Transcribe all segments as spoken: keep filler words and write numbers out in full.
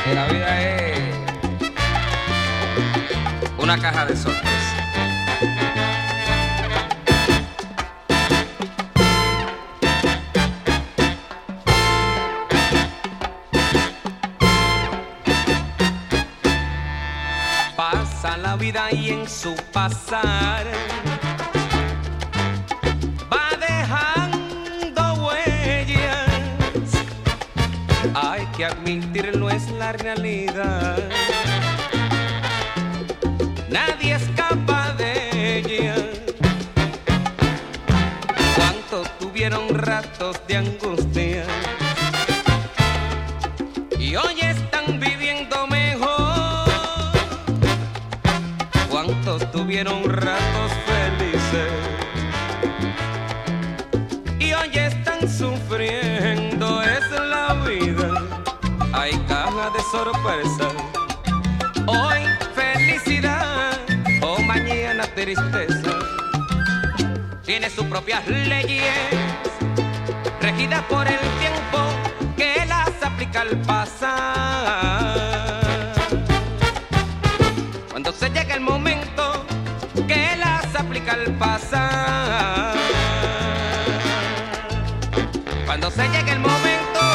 Que la vida es una caja de sorpresas. Pasa la vida y en su pasar va dejando huellas. Hay que admitirlo, es la realidad. Nadie escapa de ella. Cuántos tuvieron ratos de angustia y hoy están viviendo mejor. Cuántos tuvieron ratos felices y hoy están sufriendo. Es la vida, hay caja de sorpresa. Hoy felicidad, o mañana tristeza. Tiene sus propias leyes, regidas por el tiempo que las aplica al pasar. Cuando se llega el momento que las aplica al pasar. Cuando se llega el momento.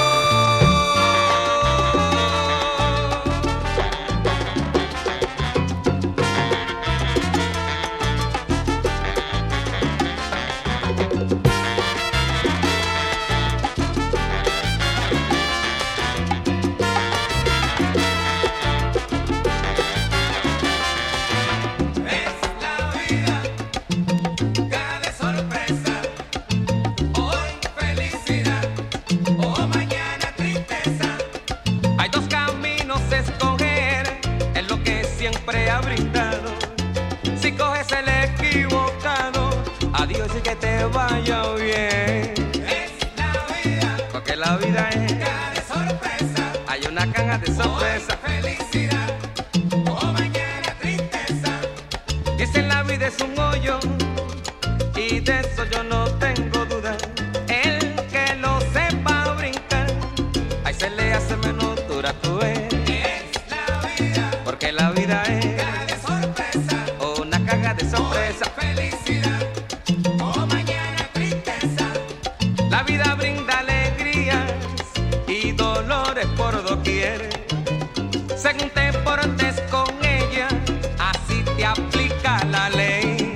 Siempre ha brindado. Si coges el equivocado, adiós y que te vaya bien. Es la vida, porque la vida es caja de sorpresa. Hay una caja de sorpresa. Hoy felicidad, o mañana tristeza. Dicen la vida es un hoyo y de eso yo no tengo duda. El que lo sepa brincar, ahí se le hace menos dura, tú ves. Porque la vida es caja de sorpresa, una caja de sorpresa. Hoy felicidad, o mañana tristeza. La vida brinda alegrías y dolores por doquier. Según te portes con ella, así te aplica la ley.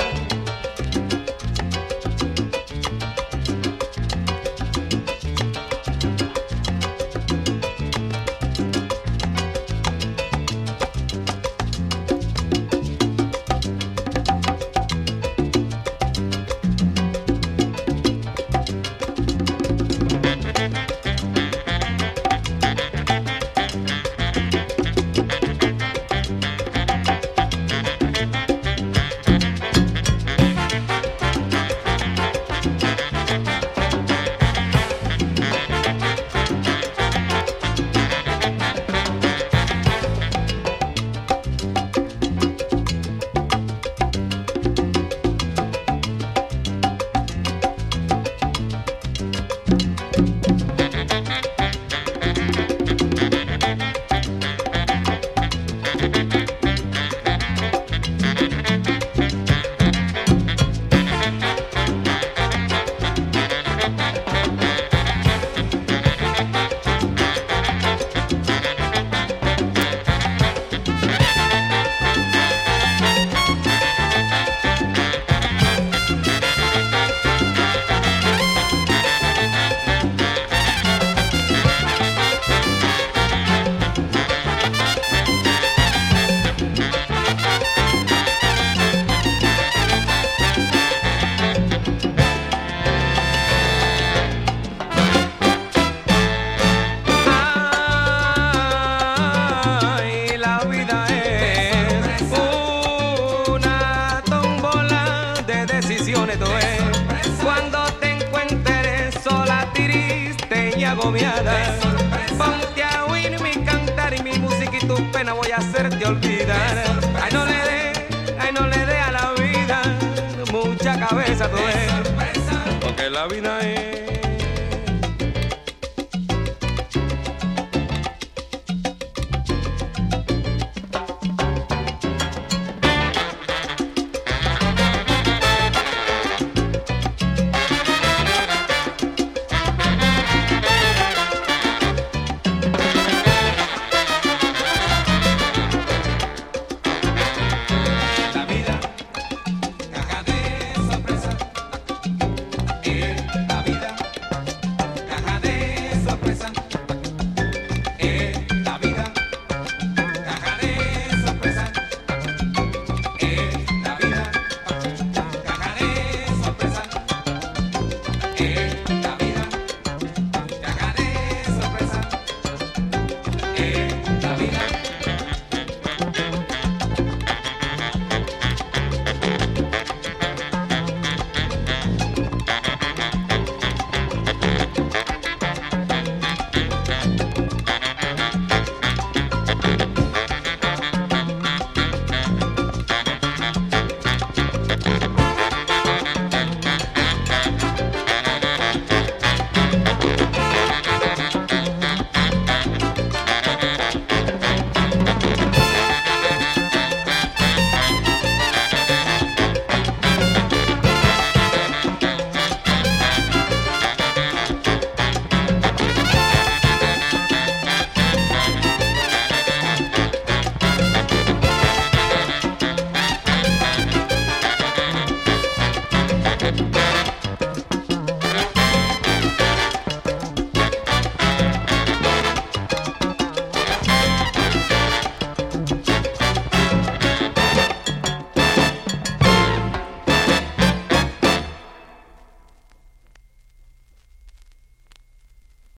agobiada. Ponte a oír mi cantar y mi música y tu pena voy a hacerte olvidar. Ay, no le dé, ay, no le dé a la vida mucha cabeza, tú ves, porque la vida